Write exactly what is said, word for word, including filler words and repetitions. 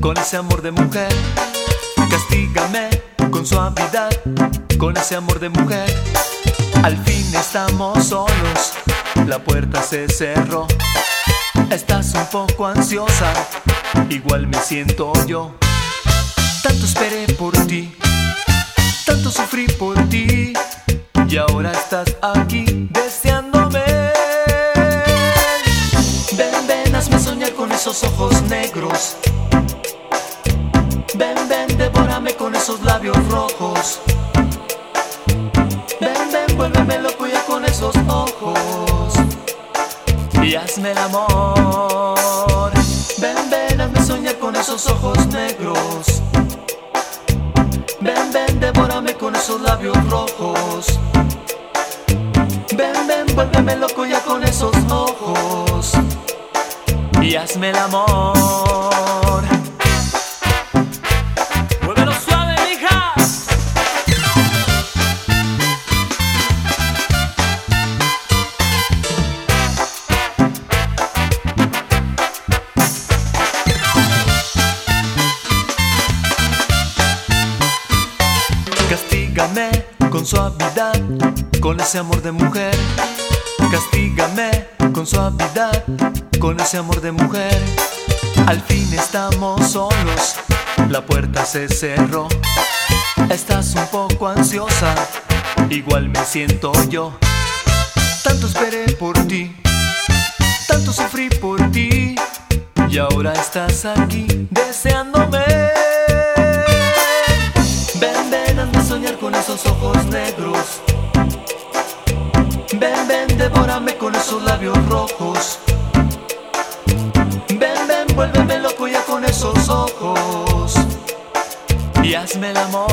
con ese amor de mujer. Castígame con suavidad, con ese amor de mujer. Al fin estamos solos, la puerta se cerró. Estás un poco ansiosa, igual me siento yo. Tanto esperé por ti, tanto sufrí por ti, y ahora estás aquí deseándome. Ven, ven, hazme soñar con esos ojos negros. Ven, ven, devórame con esos labios rojos. Ven, ven, vuélveme loco ya con esos ojos y hazme el amor. Ven, ven, hazme soñar con esos ojos negros. Ven, ven, devórame con esos labios rojos. Ven, ven, vuélveme loco ya con esos ojos y hazme el amor. Muévelo suave, mija. Castígame con suavidad, con ese amor de mujer. Castígame con suavidad, con ese amor de mujer. Al fin estamos solos, la puerta se cerró. Estás un poco ansiosa, igual me siento yo. Tanto esperé por ti, tanto sufrí por ti, y ahora estás aquí deseándome. Ven, ven, hazme soñar con esos ojos negros. Ven, ven, devórame con esos labios rojos. Ven, ven, vuélveme loco ya con esos ojos y hazme el amor.